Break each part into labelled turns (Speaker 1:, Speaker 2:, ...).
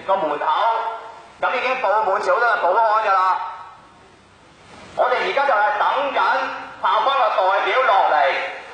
Speaker 1: 個門口，咁已經佈滿咗好多嘅保安㗎啦。我哋而家就係等緊校方嘅代表落嚟，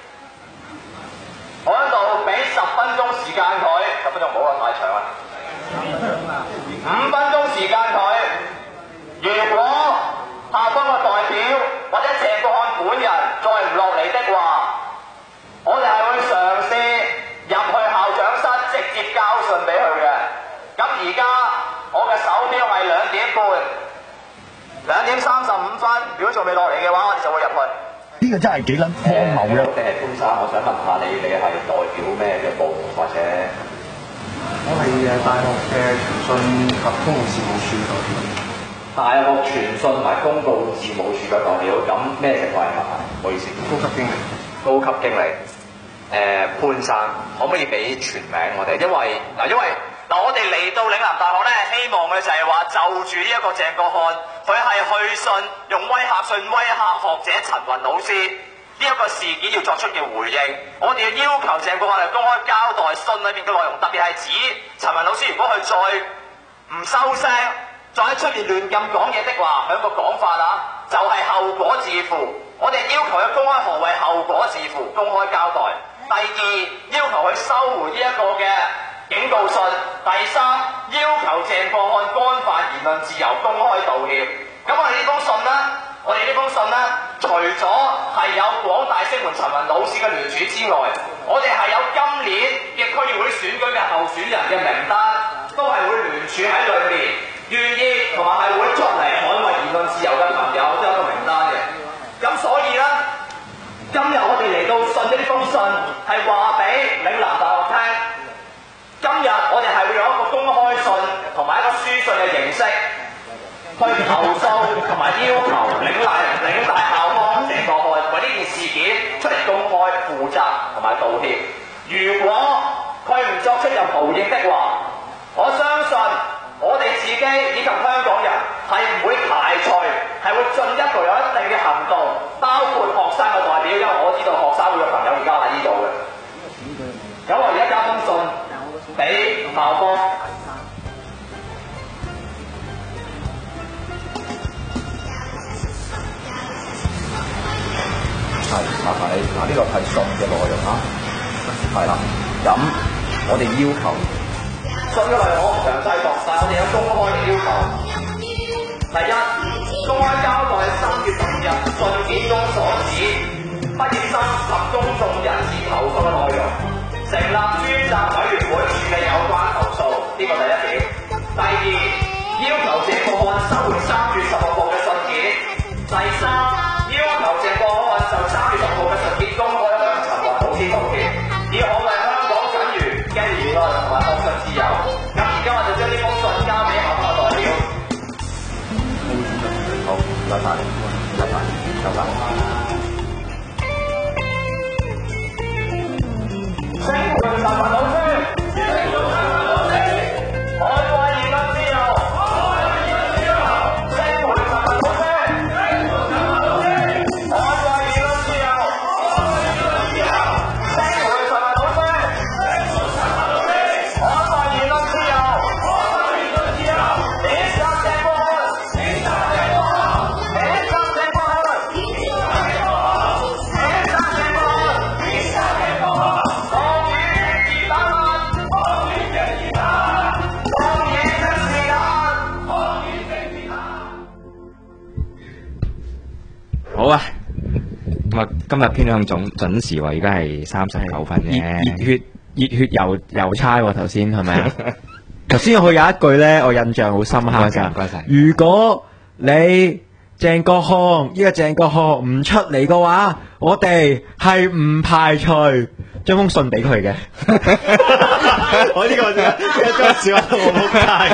Speaker 1: 我喺度俾10分鐘時間佢，10分鐘唔好啊，太長啦。5分鐘時間佢，如果校方嘅代表或者鄭國漢本人再唔落嚟的話，我哋係會嘗試入去校長室直接交信俾佢嘅。咁而家我嘅手錶係2點半，2點35分，如果仲未落嚟嘅話，我哋就會入去。
Speaker 2: 呢個真係幾撚荒謬嘅。
Speaker 3: 我哋係潘生，我想問下你係代表咩嘅部門或者？
Speaker 4: 我係大學嘅傳訊及公共事務處代表。
Speaker 3: 大學傳訊同埋公共事務處嘅代表，咁咩情況係唔好意思？
Speaker 4: 高級經理。
Speaker 3: 高級經理。潘生，可唔可以俾全名我哋？因為我哋嚟到嶺南大學咧，希望嘅就係話就住呢一個鄭國漢，佢係去信用威嚇信威嚇學者陳雲老師呢一個事件要作出嘅回應。我哋要求鄭國漢嚟公開交代信裏面嘅內容，特別係指陳雲老師如果佢再唔收聲，再喺出面亂咁講嘢的話，佢個講法啊，就係後果自負。我哋要求佢公開何謂後果自負，公開交代。第二，要求佢收回呢一個嘅警告信。第三，要求鄭國漢干犯言論自由，公開道歉。咁我哋呢封信呢，除咗係有廣大聲援陳雲老師嘅聯署之外，我哋係有今年嘅區議會選舉嘅候選人嘅名單，都係會聯署喺裏面，願意同埋係會出嚟捍衛言論自由嘅朋友都有一個名單嘅。咁所以呢，今日我哋嚟到信呢封信，係話俾嶺南大學聽。今日我哋係會用一個公開信同埋一個書信嘅形式，去投訴同埋要求嶺大校方鄭國漢為呢件事件出嚟公開負責同埋道歉。如果佢唔作出任何回應的話，我相信我哋自己以及香港人係唔會排除，係會進一步有一定嘅行動，包括學生嘅代表，因為我知道學生會嘅朋友而家喺呢度嘅。咁我而家加封信俾校方。
Speaker 2: 係，麻煩你嗱，呢個係信嘅內容啊，係啦。咁我哋要求
Speaker 1: 信嘅內容我唔詳細讀，但係我哋有公開嘅要求。第一，公開交代3月10日信件中所指畢業生及公眾人士投訴嘅內容，成立專責委員會處理有關投訴，呢個第一點。第二，要求鄭國漢收回3月16號嘅信件。第三，要求鄭國漢就3月16號嘅信件公開向陳雲老師道歉，以捍衛香港僅餘嘅言論同埋學術自由。咁而家我就將呢封信交俾校方代表。
Speaker 2: 好，拜拜，拜拜，拜拜。
Speaker 1: 聲援陳雲老師，捍衛言論自由，聲援陳雲老師，捍衛言論自由，聲援陳雲老師，捍衛言論自由，譴責鄭國漢，譴責鄭國漢，譴責鄭國漢，譴責鄭國漢，譴責鄭國漢。
Speaker 5: 好啊，咁啊，今日偏向準時喎，而家係39分嘅。熱血郵差喎，頭先係咪啊？頭先佢有一句咧，我印象好深刻㗎。唔該晒。如果你鄭國漢呢個鄭國漢唔出嚟嘅話，我哋係唔排除將封信俾佢嘅。我呢個就張小阿我仆街。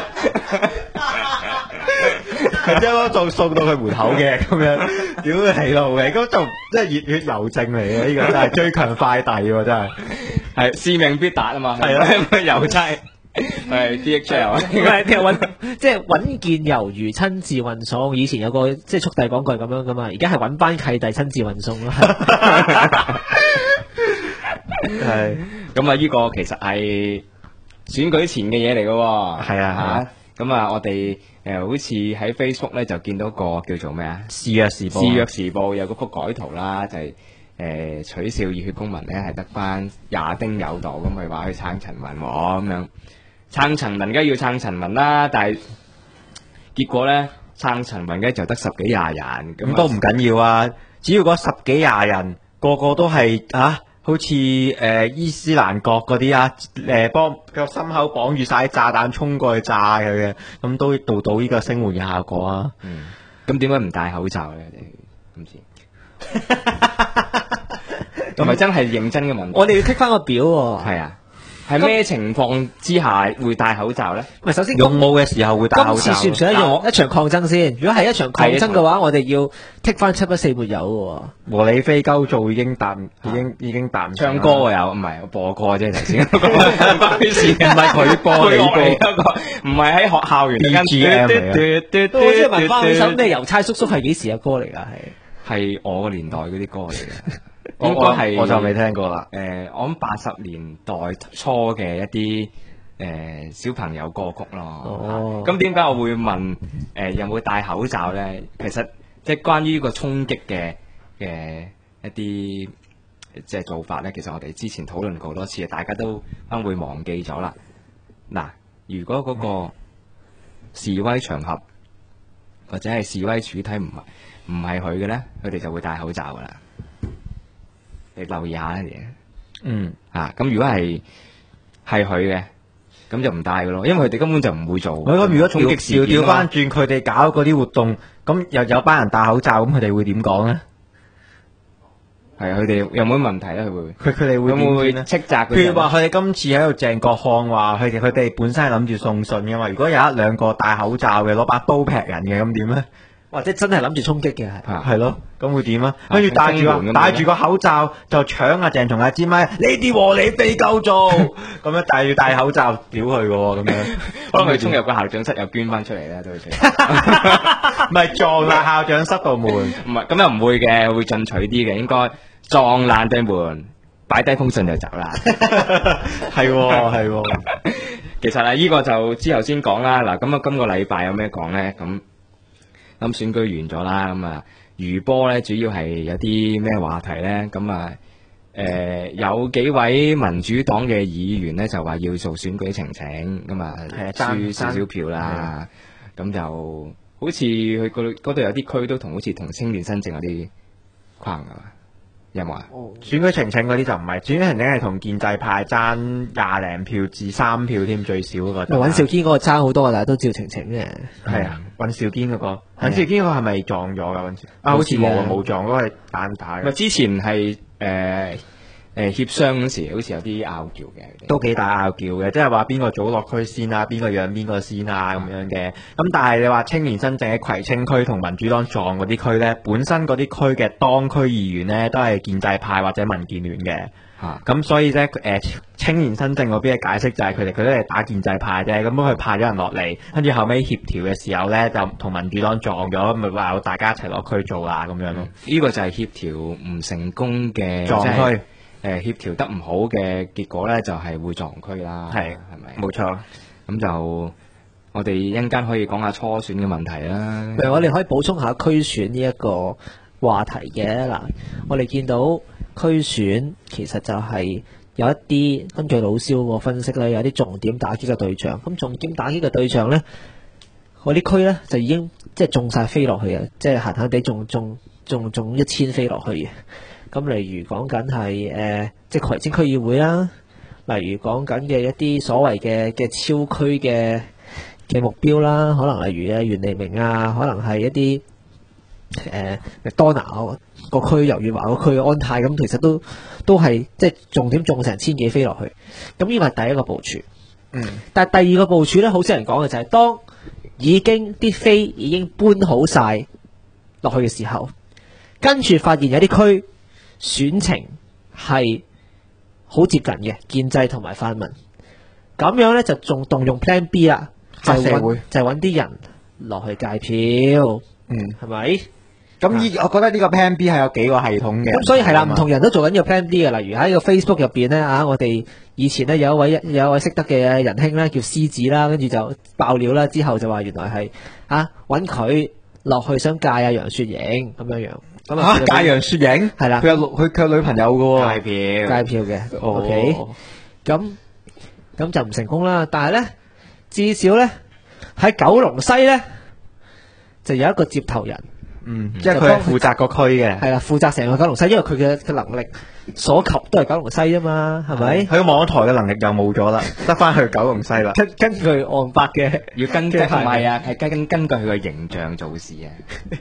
Speaker 5: 佢將嗰送到佢門口嘅咁樣，屌你老味，咁就真係熱血郵政嚟嘅，呢個真係最強快遞喎，真係係使命必達啊嘛，係咯，郵差係 DHL，
Speaker 6: 即係揾件猶如親自運送。以前有個即係速遞廣告係咁樣噶嘛，而家係揾翻契弟親自運送咯。
Speaker 5: 係咁啊！呢個其實係選舉前嘅嘢嚟嘅喎。
Speaker 6: 係啊
Speaker 5: 咁啊，我哋好似喺 Facebook 咧就見到個叫做咩啊？
Speaker 6: 示弱時報，
Speaker 5: 示弱時報有嗰幅改圖啦，就係、取笑熱血公民咧係得翻廿丁有度，咁佢話去撐陳雲喎咁樣，撐陳雲梗係要撐陳雲啦，但係結果咧撐陳雲嘅就得十幾廿人，
Speaker 6: 咁都唔緊要啊！只要嗰十幾廿人個個都係好似伊斯蘭國嗰啲幫個心口綁住晒炸彈衝過去炸佢嘅，咁都做到呢個聲援嘅效果啊！
Speaker 5: 咁點解唔戴口罩咧？你今次同埋真係認真嘅問題。
Speaker 6: 我哋要剔翻個表喎。
Speaker 5: 係啊，係咩情況之下會戴口罩咧？
Speaker 6: 唔係首先勇武嘅時候會戴口罩。今次算唔算一場抗爭先？如果係一場抗爭嘅話，我哋要剔翻714沒有嘅喎。和理非鳩做已經答
Speaker 5: 唱歌啊有，唔係我播歌啫頭先。唔係佢播你播，唔係喺學校園間
Speaker 6: BGM 嚟嘅。我即係問翻呢首咩郵差叔叔係幾時嘅歌嚟㗎？
Speaker 5: 係我個年代嗰啲歌嚟嘅。應該係
Speaker 6: 我就未聽過啦。
Speaker 5: 我諗80年代初嘅一啲小朋友歌曲咯。咁點解我會問有冇戴口罩咧？其實即係關於呢個衝擊嘅一啲即係做法咧，其實我哋之前討論過多次，大家都可能會忘記咗啦。嗱，如果嗰個示威場合或者係示威主體唔係佢嘅咧，佢哋就會戴口罩噶啦。你留意下呢嘢。咁如果係佢嘅，咁就唔戴嘅咯，因為佢哋根本就唔會做。
Speaker 6: 咁如果
Speaker 5: 衝擊事件
Speaker 6: 調翻轉，佢哋搞嗰啲活動，咁又有班人戴口罩，咁佢哋會點講咧？
Speaker 5: 係啊，佢哋有冇問題咧？佢
Speaker 6: 哋會
Speaker 5: 有冇會斥責？
Speaker 6: 譬如話佢哋今次喺度鄭國漢話佢哋本身係諗住送信嘅嘛，如果有一兩個戴口罩嘅攞把刀劈人嘅，咁點咧？或者真係諗住衝擊嘅係咯，咁會點啊？跟住戴住個口罩就搶阿鄭松泰支咪，你啲和理非鳩做咁樣戴口罩屌佢嘅喎，咁樣
Speaker 5: 可能佢衝入個校長室又捐翻出嚟咧，都會
Speaker 6: 唔係撞爛校長室道門，
Speaker 5: 唔係咁又唔會嘅，會進取啲嘅，應該撞爛對門，擺低封信就走啦。
Speaker 6: 係喎，
Speaker 5: 其實呢個就之後先講啦。嗱，咁今個禮拜有咩講咧？咁選舉完咗啦，咁啊餘波咧主要係有啲咩話題咧？咁啊有幾位民主黨嘅議員咧就話要做選舉呈請，咁啊輸少少票啦，咁就好似佢嗰度有啲區都好似同青年新政有啲框㗎嘛，有冇啊？
Speaker 6: 選舉呈請嗰啲就唔係，選舉呈請係同建制派爭20零票至3票添，最少嗰個。尹兆堅嗰個爭好多㗎啦，都照呈請嘅。係啊，尹兆堅嗰個，尹兆堅嗰個係咪撞咗㗎？嗰陣時好似冇撞，嗰個係單打嘅。
Speaker 5: 之前係協商嗰時，好似有啲拗撬嘅，
Speaker 6: 都幾大拗撬嘅，即係話邊個早落區先啊，邊個讓邊個先啊咁樣嘅。咁但係你話青年新政喺葵青區同民主黨撞嗰啲區咧，本身嗰啲區嘅當區議員咧都係建制派或者民建聯嘅。咁所以咧青年新政嗰邊嘅解釋就係佢都係打建制派啫，咁佢派咗人落嚟，跟住後尾協調嘅時候咧就同民主黨撞咗，咪話大家一齊落區做啦咁樣咯。
Speaker 5: 呢個就係協調唔成功嘅
Speaker 6: 撞區。
Speaker 5: 協調得唔好嘅結果咧，就係會撞區啦，係咪？
Speaker 6: 冇錯。
Speaker 5: 咁就我哋一陣間可以講下初選嘅問題啦。
Speaker 6: 我哋可以補充下區選呢一個話題嘅嗱，我哋見到區選其實就係有一啲根據老蕭嗰個分析咧，有啲重點打擊嘅對象。咁重點打擊嘅對象咧，嗰啲區咧就已經即係中晒飛落去嘅，即係閒閒地中1000飛落去嘅。咁例如講緊係即係葵青區議會啦，例如講緊嘅一啲所謂嘅超區嘅目標啦，可能例如袁彌明啊，可能係一啲多拿個區、游月華個區、安泰咁，其實都係即係重點中成1000幾飛落去。咁呢個係第一個部署。但係第二個部署咧，好少人講嘅就係當已經啲飛已經搬好晒落去嘅時候，跟住發現有啲區選情係好接近嘅，建制同埋泛民，咁樣咧就仲動用 Plan B 啦，就係揾啲人落去界票，係咪？
Speaker 5: 我覺得呢個 Plan B 係有幾個系統嘅。
Speaker 6: 咁所以係啦，唔同人都做緊呢個 Plan B 嘅。例如喺個 Facebook 入邊咧我哋以前咧有一位識得嘅仁兄咧叫獅子啦，跟住就爆料啦，之後就話原來係揾佢落去想戒楊雪瑩咁樣樣。咁
Speaker 5: 戒楊雪瑩
Speaker 6: 係啦，
Speaker 5: 佢有女朋友嘅喎。
Speaker 6: 戒票嘅，OK，咁就唔成功啦。但係咧，至少咧喺九龍西咧就有一個接頭人，
Speaker 5: 即係佢係負責個區嘅。
Speaker 6: 係啦，負責成個九龍西，因為佢嘅能力所及都係九龍西啫嘛，係咪？
Speaker 5: 佢網台嘅能力又冇咗啦，得翻去九龍西啦。
Speaker 6: 根據案發嘅，
Speaker 5: 要根據
Speaker 6: 唔
Speaker 5: 係啊，係根據佢嘅形象做事啊。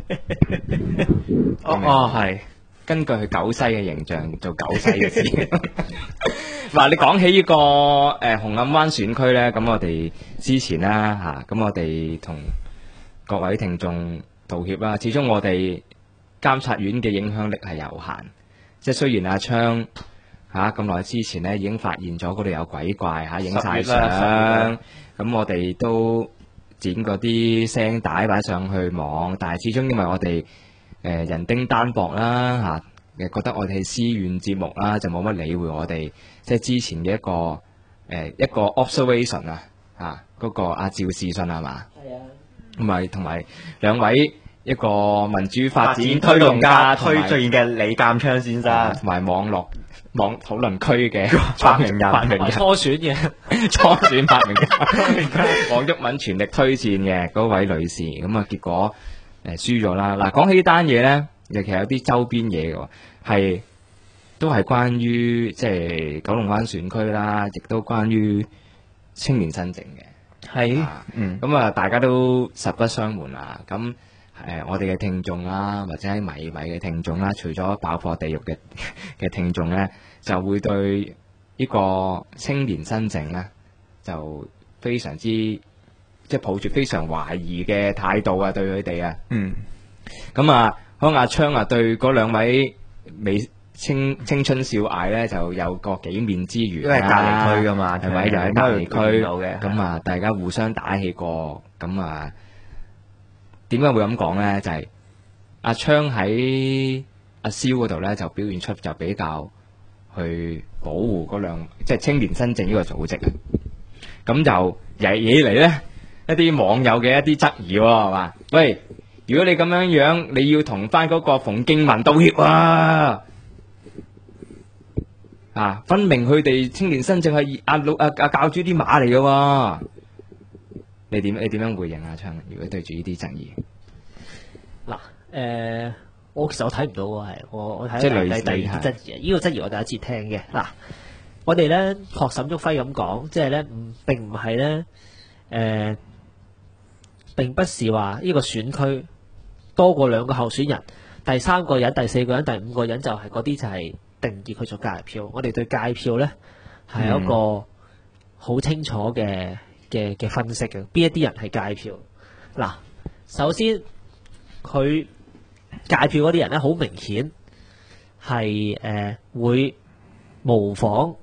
Speaker 5: 係根據佢九西嘅形象做九西嘅事。嗱，你講起呢個紅磡灣選區咧，咁我哋之前啦咁我哋同各位聽眾道歉啦。始終我哋監察院嘅影響力係有限，即係雖然阿昌咁耐之前咧已經發現咗嗰度有鬼怪影晒相，咁我哋都剪嗰啲聲帶擺上去網，但係始終因為我哋人丁單薄啦覺得我哋係私怨節目啦，就冇乜理會我哋即係之前嘅一個 observation 嗰個阿趙士信係嘛？係啊，同埋兩位一個民主發展推動家推進嘅李鑑昌先生，同埋網討論區嘅發明人
Speaker 6: 初選嘅
Speaker 5: 初選發明人黃毓民全力推薦嘅嗰位女士，咁結果輸咗啦。嗱，講起呢單嘢咧，其實有啲周邊嘢嘅，都係關於即係九龍灣選區啦，亦都關於青年新政嘅。咁大家都實不相瞞啦。咁我哋嘅聽眾啦，或者喺米嘅聽眾啦，除咗爆破地獄嘅聽眾咧，就會對呢個青年新政咧就非常之即係抱住非常懷疑嘅態度對佢哋啊。咁阿昌對嗰兩位青春少艾咧就有個幾面之緣，因為隔離區噶嘛，係咪？就喺隔離區嘅。咁大家互相打氣過。咁點解會咁講咧？就係阿昌喺阿蕭嗰度咧，就表現出就比較去保護嗰即係青年新政呢個組織啊。咁就惹嚟咧一啲網友嘅一啲質疑喎，係嘛？喂，如果你咁樣，你要同翻嗰個馮敬文道歉分明佢哋青年新政係阿教主啲馬嚟嘅喎。你點樣回應阿昌？如果對住呢啲質疑，
Speaker 6: 我其實我睇唔到喎，係我睇
Speaker 5: 即係
Speaker 6: 第二質疑，呢個質疑我第一次聽嘅。我哋咧學沈旭輝咁講，即係咧並唔係咧並不是話呢個選區多過兩個候選人，第三個人、第四個人、第五個人就係嗰啲就係定義佢做界票。我哋對界票咧係一個好清楚嘅分析嘅，邊一啲人係界票。首先佢界票嗰啲人咧，好明顯係會模仿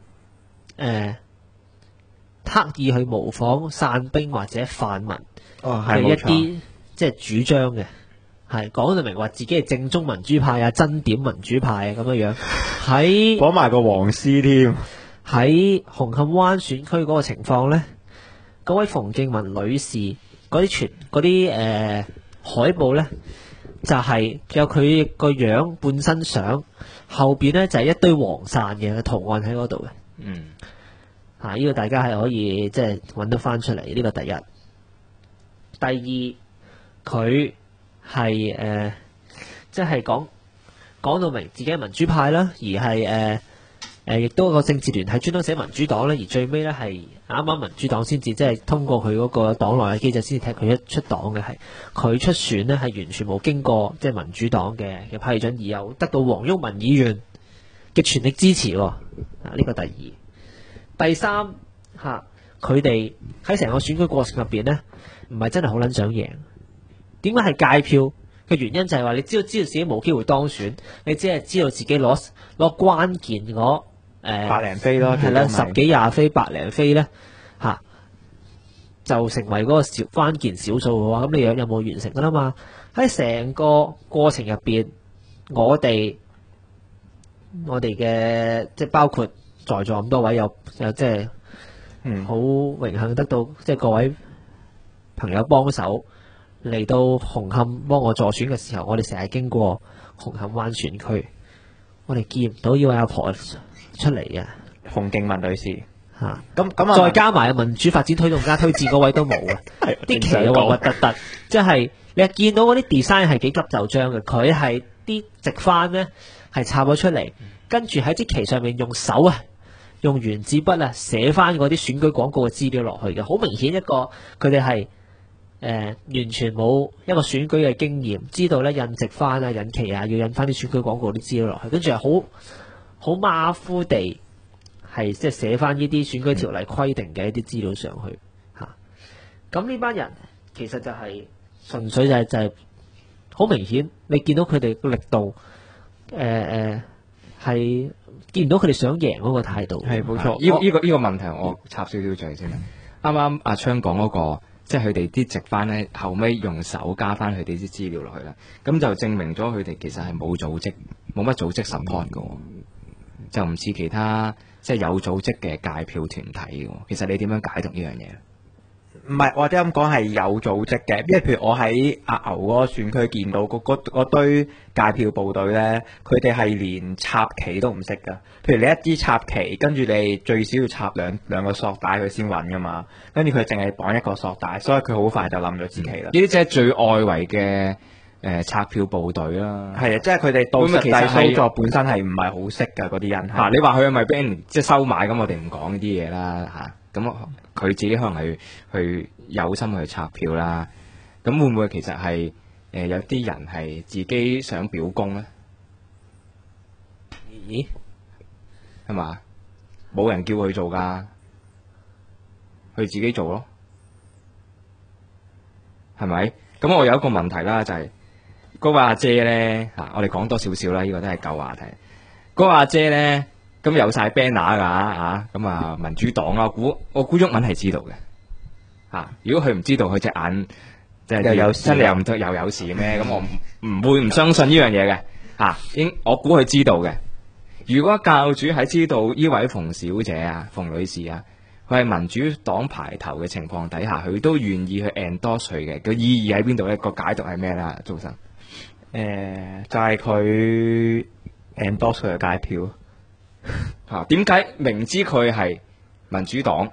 Speaker 6: 刻意去模仿散兵或者泛民嘅一啲即係主張嘅，係講到明話自己係正宗民主派真點民主派咁樣樣，喺
Speaker 5: 講埋個黃絲添。
Speaker 6: 喺紅磡灣選區嗰個情況咧，嗰位馮敬文女士嗰啲海報咧，就係有佢個樣半身相，後邊咧就係一堆黃傘嘅圖案喺嗰度嘅。呢個大家係可以即係揾得翻出嚟。呢個第一。第二，佢係即係講到明自己係民主派啦，而係亦都有個政治聯繫專登寫民主黨咧，而最尾咧係啱啱民主黨先至即係通過佢嗰個黨內嘅機制先至踢佢一出黨嘅，係佢出選呢係完全冇經過即係民主黨嘅批准，而又得到黃毓民議員嘅全力支持。呢個第二。第三，佢哋喺成個選舉過程入邊呢，唔係真係好撚想贏。點解係界票嘅原因就係話你知道自己冇機會當選，你只係知道自己攞關鍵嗰
Speaker 5: 百零飛咯，
Speaker 6: 係啦，10幾20飛、百零飛咧就成為嗰個關鍵少數嘅話，咁你有任務完成㗎啦嘛。喺成個過程入邊，我哋嘅即係包括在座咁多位有即係好榮幸得到即係各位朋友幫手嚟到紅磡幫我助選嘅時候，我哋成日經過紅磡灣選區，我哋見唔到呢位阿婆出嚟嘅。
Speaker 5: 馮敬文女士。
Speaker 6: 嚇，
Speaker 5: 咁
Speaker 6: 再加埋民主發展推動家推薦嗰位都冇嘅，啲旗又核核突突，即係你見到嗰啲 design 係幾急就章嘅，佢係啲直翻咧係插咗出嚟，跟住喺支旗上面用手用原子筆寫翻嗰啲選舉廣告嘅資料落去嘅，好明顯一個佢哋係完全冇一個選舉嘅經驗，知道咧印直翻印旗要印翻啲選舉廣告啲資料落去，跟住係好馬虎地。係即係寫翻呢啲選舉條例規定嘅一啲資料上去嚇，咁呢班人其實就係純粹就係好明顯，你見到佢哋個力度，係見唔到佢哋想贏嗰個態度。
Speaker 5: 係冇錯，
Speaker 2: 呢個問題我插少少嘴先啦。啱啱阿昌講嗰個，即係佢哋啲直翻咧，後尾用手加翻佢哋啲資料落去啦，咁就證明咗佢哋其實係冇組織，冇乜組織 support 嘅，就唔似其他。即係有組織嘅界票團體喎，其實你點樣解讀呢樣嘢？
Speaker 5: 唔係，或者咁講係有組織嘅，因為譬如我喺阿牛嗰個選區見到嗰堆界票部隊咧，佢哋係連插旗都唔識㗎。譬如你一支插旗，跟住你最少要插兩個索帶佢先穩㗎嘛，跟住佢淨係綁一個索帶，所以佢好快就冧咗支旗啦。
Speaker 2: 呢啲即係最外圍嘅。拆票部隊啦，
Speaker 5: 係啊，即係佢哋到實際操作本身係唔係好識㗎嗰啲人
Speaker 2: 嚇。你話佢係咪俾人即係收買咁？我哋唔講呢啲嘢啦嚇。咁佢自己可能係去有心去拆票啦。咁會唔會其實係有啲人係自己想表功咧？
Speaker 6: 咦？
Speaker 2: 係嘛？冇人叫佢做㗎，佢自己做咯，係咪？咁我有一個問題啦，就係。嗰位阿姐咧我哋講多少少啦，呢個都係舊話題。嗰位阿姐咧，咁有晒 banner 㗎咁民主黨我估毓民係知道嘅如果佢唔知道，佢隻眼即係真係又唔得又有事咩？咁我唔會唔相信呢樣嘢嘅我估佢知道嘅。如果教主喺知道呢位馮小姐馮女士佢係民主黨排頭嘅情況底下，佢都願意去 endorse 佢嘅，個意義喺邊度咧？個解讀係咩啦？早晨。
Speaker 5: 就係佢 endorse 佢嘅界票
Speaker 2: 點解明知佢係民主黨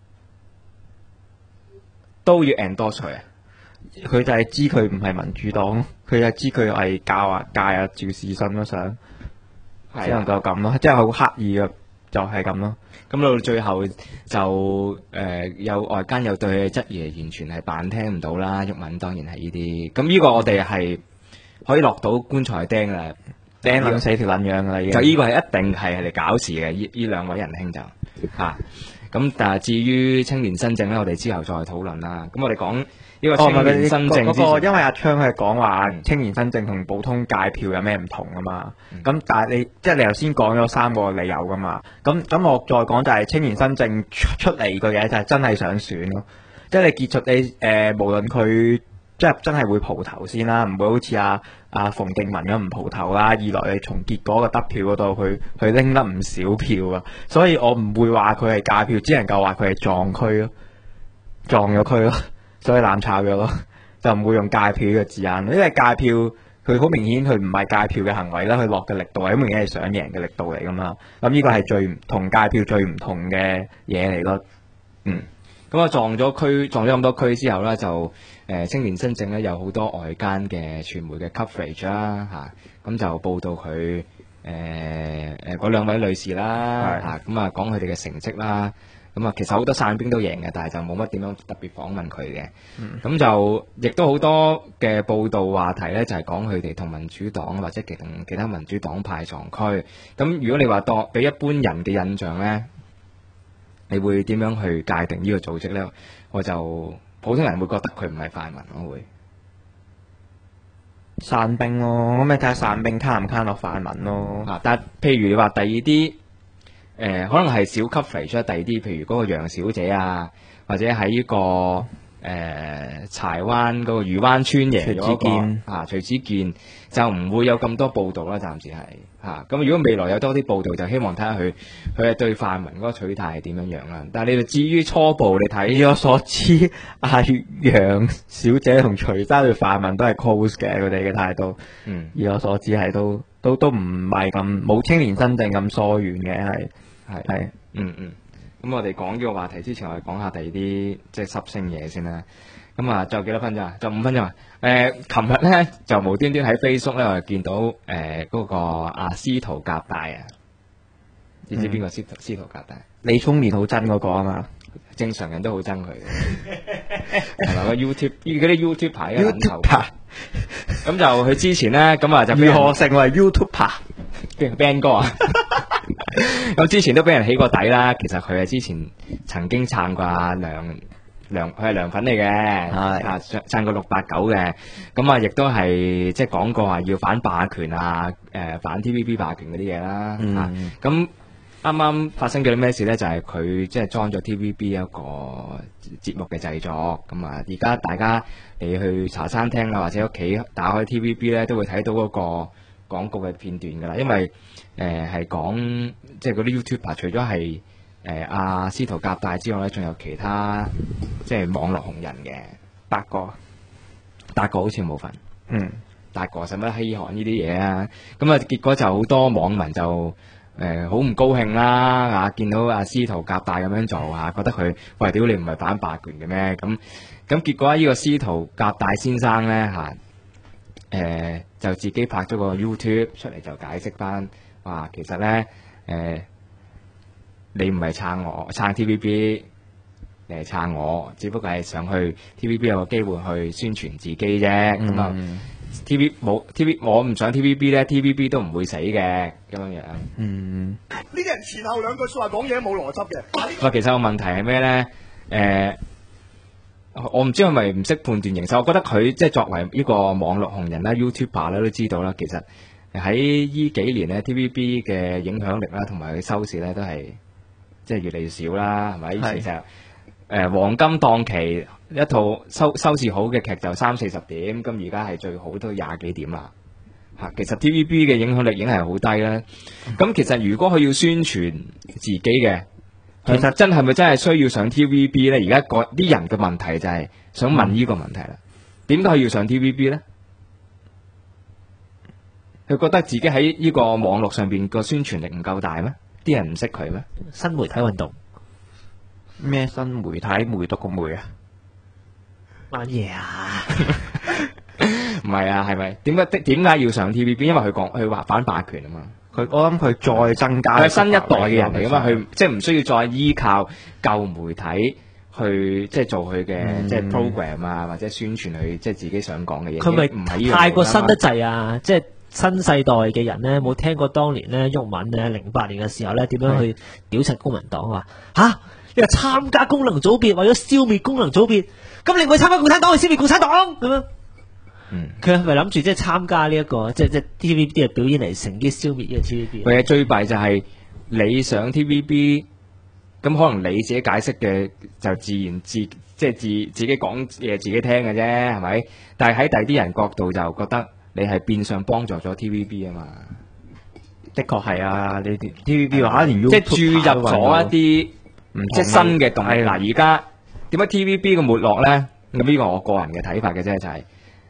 Speaker 2: 都要 endorse 佢
Speaker 5: 佢就係知佢唔係民主黨，佢就知佢係戒趙士信咯，想只能夠咁咯，即係好刻意嘅，就係咁咯。
Speaker 2: 咁到最後就有外間有對佢嘅質疑，完全係扮聽唔到啦。毓民當然係呢啲，咁呢個我哋係。可以落到棺材釘啦，
Speaker 5: 釘撚死條撚樣啦，
Speaker 2: 就呢個係一定係嚟搞事嘅。呢兩位仁兄就咁但係至於青年新政咧，我哋之後再討論啦。咁我哋講呢個青年新政
Speaker 5: 因為阿昌係講話青年新政同普通界票有咩唔同啊嘛。咁但係你頭先講咗3個理由噶嘛。咁我再講就係青年新政出嚟嘅嘢就係真係想選咯，即係你結出你無論佢。即係真係會蒲頭先啦，唔會好似阿馮敬文咁唔蒲頭啦。二來你從結果嘅得票嗰度去拎得唔少票啊，所以我唔會話佢係界票，只能夠話佢係撞區咯，撞咗區咯，所以攬炒咗咯，就唔會用界票嘅字眼，因為界票佢好明顯佢唔係界票嘅行為啦，佢落嘅力度係好明顯係想贏嘅力度嚟噶嘛。咁呢個係最唔同界票最唔同嘅嘢嚟咯。
Speaker 2: 咁撞咗咁多區之後咧，就青年新政咧有好多外間嘅傳媒嘅 coverage 啦咁就報道佢嗰兩位女士啦咁講佢哋嘅成績啦。咁其實好多散兵都贏嘅，但係就冇乜點樣特別訪問佢嘅。咁就亦都好多嘅報道話題咧，就係講佢哋同民主黨或者同其他民主黨派撞區。咁如果你話當俾一般人嘅印象咧，你會點樣去界定呢個組織呢？我就普通人會覺得佢唔係泛民，我會
Speaker 5: 散兵咯。咁你睇下散兵攤唔攤落泛民咯。
Speaker 2: 但係譬如你話第二啲可能係小級肥出第二啲，譬如嗰個楊小姐或或者喺呢、個柴灣嗰個漁灣村贏咗
Speaker 5: 徐子健
Speaker 2: 徐子健就唔會有咁多報導啦，暫時係咁如果未來有多啲報導，就希望睇下佢係對泛民嗰個取態係點樣樣啦。但係你哋至於初步你睇，
Speaker 5: 以我所知，阿楊小姐同徐生對泛民都係 close 嘅，佢哋嘅態度。以我所知係都唔係咁冇青年新政咁疏遠嘅，係。
Speaker 2: 咁我哋講呢個話題之前，我哋講下第二啲即係濕星嘢先啦。咁啊，仲有幾多分鐘啊？仲有5分鐘啊！琴日咧就無端端喺 Facebook 咧，我就見到嗰個阿司徒夾帶啊，知唔知邊個司徒夾帶？
Speaker 5: 李聰年好憎嗰個啊嘛，
Speaker 2: 正常人都好憎佢嘅，係咪個 YouTube 嗰啲 YouTube 牌嘅領頭？咁就佢之前咧，咁啊就
Speaker 5: 如何成為 YouTuber？
Speaker 2: band 哥啊！咁之前都俾人起過底啦。其實佢係之前曾經撐過阿梁，佢係梁粉嚟嘅，撐過689嘅。咁啊，亦都係即係講過話要反霸權啊，反 TVB 霸權嗰啲嘢啦。咁啱啱發生咗啲咩事咧？就係佢即係裝咗 TVB 一個節目嘅製作。咁啊，而家大家你去茶餐廳啊，或者屋企打開 TVB 咧，都會睇到嗰個廣告嘅片段㗎啦。因為係講即係嗰啲 YouTuber 除咗係阿司徒夾帶之外咧，仲有其他即係網絡紅人嘅達哥好似冇份。達哥使乜稀罕呢啲嘢啊？咁啊，結果就好多網民就好唔高興啦，見到阿司徒夾帶咁樣做覺得佢喂，屌你唔係反霸權嘅咩？咁結果呢個司徒夾帶先生咧就自己拍咗個 YouTube 出嚟，就解釋翻話其實咧你唔係撐 TVB， 你係撐我，只不過係想去 TVB 有個機會去宣傳自己啫。咁啊，TV 我唔想 TVB 咧，TVB 都唔會死嘅咁樣樣。
Speaker 7: 呢啲人前後兩句説話講嘢冇邏輯嘅。
Speaker 2: 其實個問題係咩咧？我唔知係咪唔識判斷形勢。我覺得佢即係作為呢個網絡紅人啦、YouTuber 啦，都知道啦。其實喺呢幾年咧 ，TVB 嘅影響力啦，同埋佢收視咧，都係即係越嚟越少啦，係咪？其實黃金檔期一套收視好嘅劇就30-40點，咁而家係最好都20幾點啦。其實 TVB 嘅影響力已經係好低啦。咁其實如果佢要宣傳自己嘅，其實真係咪真係需要上 TVB 咧？而家啲人嘅問題就係想問呢個問題啦。點解佢要上 TVB 咧？佢覺得自己喺呢個網絡上邊個宣傳力唔夠大咩？啲人唔識佢咩？
Speaker 6: 新媒體運動
Speaker 5: 咩新媒體？梅毒個梅啊？
Speaker 6: 乜嘢啊？
Speaker 2: 唔係啊，係咪？點解要上 TVB？ 因為佢話反霸權啊嘛。
Speaker 5: 我諗佢再增加，
Speaker 2: 佢係新一代嘅人嚟噶嘛，佢即係唔需要再依靠舊媒體去即係做佢嘅即係 program 啊，或者宣傳佢即係自己想講嘅嘢。
Speaker 6: 佢咪
Speaker 2: 唔係
Speaker 6: 太過新得滯啊！即係新世代嘅人咧，冇聽過當年咧毓民咧08年嘅時候咧點樣去屌柒公民黨話你話參加功能組別為咗消滅功能組別，咁你唔去參加共產黨去消滅共產黨咁樣？佢係咪諗住即係參加呢一個即係 TVB 嘅表演嚟乘機消滅呢個 TVB？
Speaker 2: 佢嘅最弊就係你上 TVB， 咁可能你自己解釋嘅就自然即係自己講嘢自己聽嘅啫，係咪？但係喺第啲人角度就覺得你係變相幫助咗 TVB 啊嘛。
Speaker 5: 的確係啊，你 TVB 話連
Speaker 2: 即係注入咗一啲即係新嘅動力。嗱，而家點解 TVB 嘅沒落咧？咁呢個我個人嘅睇法嘅啫，就係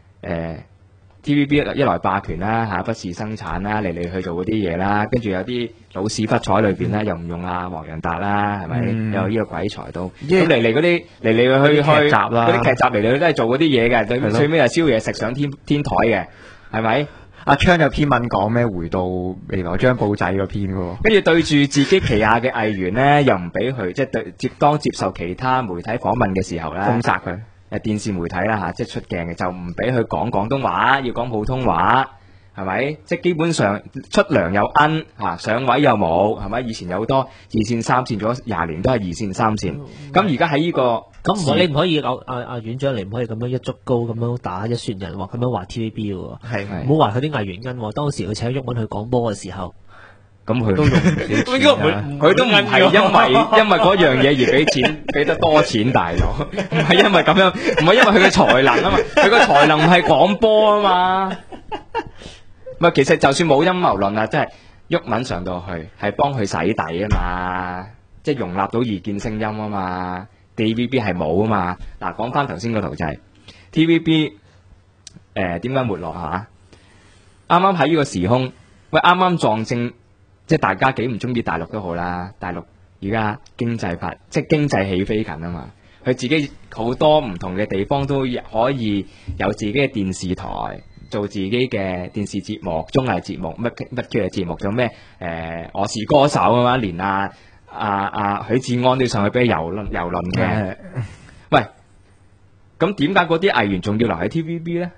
Speaker 2: TVB 一來霸權啦不時生產啦，嚟去做嗰啲嘢啦，跟住有啲老屎忽彩裏邊咧又唔用黃洋達啦，係咪？有呢個鬼才都咁嚟嗰啲嚟去劇集啦，嗰啲劇集嚟都係做嗰啲嘢嘅，最尾係燒嘢食上天台嘅，係咪？
Speaker 5: 阿昌有篇文講咩？回到未來張報仔嗰篇喎，
Speaker 2: 跟住對住自己旗下嘅藝員咧，又唔俾佢即係接受其他媒體訪問嘅時候咧，
Speaker 5: 封殺佢。
Speaker 2: 電視媒體啦即係出鏡嘅就唔俾佢講廣東話，要講普通話，係咪？即係基本上出糧又上位又冇，係咪？以前有好多二線三線做咗20年都係二線三線，咁而家喺呢個
Speaker 6: 咁你唔可以阿院長你唔可以咁樣一竹篙咁樣打一船人喎，咁樣話 TVB 喎，
Speaker 5: 係
Speaker 6: 唔好話佢啲藝員因喎。當時佢請毓民去講波嘅時候，
Speaker 2: 咁佢
Speaker 5: 都用唔少錢啊
Speaker 2: 佢都唔係因為嗰樣嘢而俾錢俾得多錢大佬，唔係因為咁樣，唔係因為佢嘅才能啊嘛，佢個才能係廣播啊嘛。唔係，其實就算冇陰謀論啊，即係毓民上到去係幫佢洗底啊嘛，即係容納到異見聲音啊嘛。TVB 係冇啊嘛。嗱，講翻頭先個圖就係 TVB 點解沒落嚇？啱啱喺呢個時空，喂，啱啱撞正。即係大家幾唔中意大陸都好啦，大陸而家經濟即係經濟起飛緊啊嘛，佢自己好多唔同嘅地方都可以有自己嘅電視台，做自己嘅電視節目、綜藝節目、乜嘅節目，做咩我是歌手啊嘛，連許志安都上去俾佢遊輪嘅。喂，咁點解嗰啲藝員仲要留喺 TVB 咧？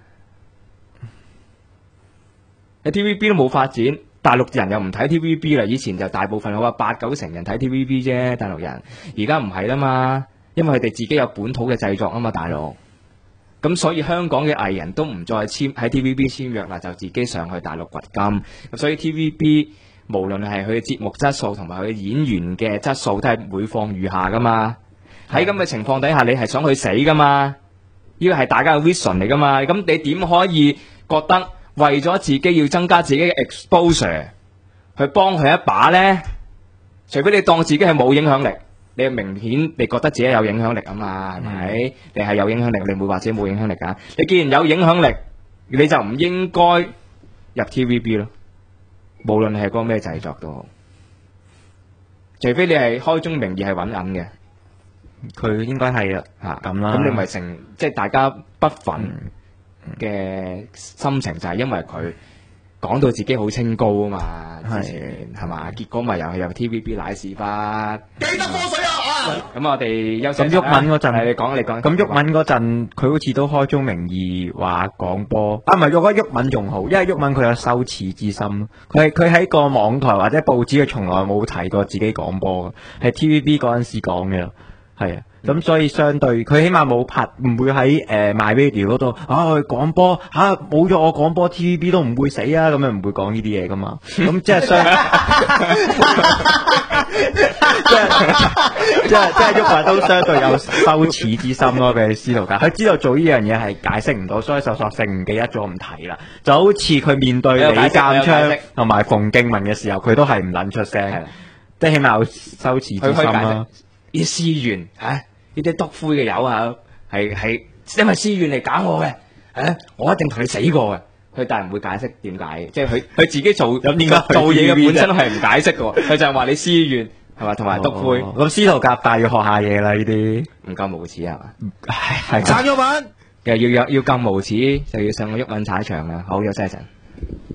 Speaker 2: 喺 TVB 都冇發展。大陸人又唔睇 TVB 啦，以前就大部分我話8-9成人睇 TVB 啫，大陸人而家唔係啦嘛，因為佢哋自己有本土嘅製作啊嘛，大陸。咁所以香港嘅藝人都唔再喺 TVB 簽約啦，就自己上去大陸掘金。咁所以 TVB 無論係佢嘅節目質素同埋佢嘅演員嘅質素都係每況愈下噶嘛。喺咁嘅情況底下，你係想去死噶嘛？呢個係大家嘅 vision 嚟噶嘛？咁你點可以覺得？為咗自己要增加自己嘅 exposure， 去幫佢一把呢？除非你當自己係冇影響力，你明顯你覺得自己有影響力啊嘛，係咪？你係有影響力，你唔會話自己冇影響力㗎。你既然有影響力，你就唔應該入 TVB 咯。無論係嗰個咩製作都好，除非你係開宗明義係揾銀嘅，
Speaker 5: 佢應該係啦咁啦。
Speaker 2: 咁你咪成即係大家不忿嘅心情就係因為佢講到自己好清高啊嘛，之前係嘛，結果咪又係有 TVB 奶屎花，
Speaker 7: 記得科水啊！
Speaker 2: 咁我哋休息。
Speaker 5: 咁毓民嗰陣，
Speaker 2: 係你講。
Speaker 5: 咁毓民嗰陣，佢好似都開宗明義話廣播，唔係，我覺得毓民仲好，因為毓民佢有羞恥之心，佢喺個網台或者報紙，佢從來冇提過自己廣播嘅，係 TVB 嗰陣時講嘅，係啊。咁所以相對佢起碼冇拍，唔會喺MyRadio 嗰度廣播冇咗我廣播 TVB 都唔會死啊，咁樣唔會講呢啲嘢噶嘛。咁即係即係毓民都相對有羞恥之心咯，俾司徒家，佢知道做呢樣嘢係解釋唔到，所以就索性唔記得咗唔提啦。就好似佢面對李鑑昌同埋馮敬文嘅時候，佢都係唔撚出聲，即係起碼有羞恥之心啦。
Speaker 2: 啲思源呢啲篤灰嘅友啊，係因為思源嚟搞我嘅，我一定同你死過嘅。佢但係唔會解釋點解，即係佢自己做嘢嘅本身係唔解釋嘅，佢就係話你思源係嘛，同埋篤灰。
Speaker 5: 咁司徒夾帶要學下嘢啦，呢啲
Speaker 2: 唔夠無恥係嘛？
Speaker 5: 係
Speaker 7: 撐毓民
Speaker 2: 要咁無恥，就要上個毓民踩場啦。好，休息一陣。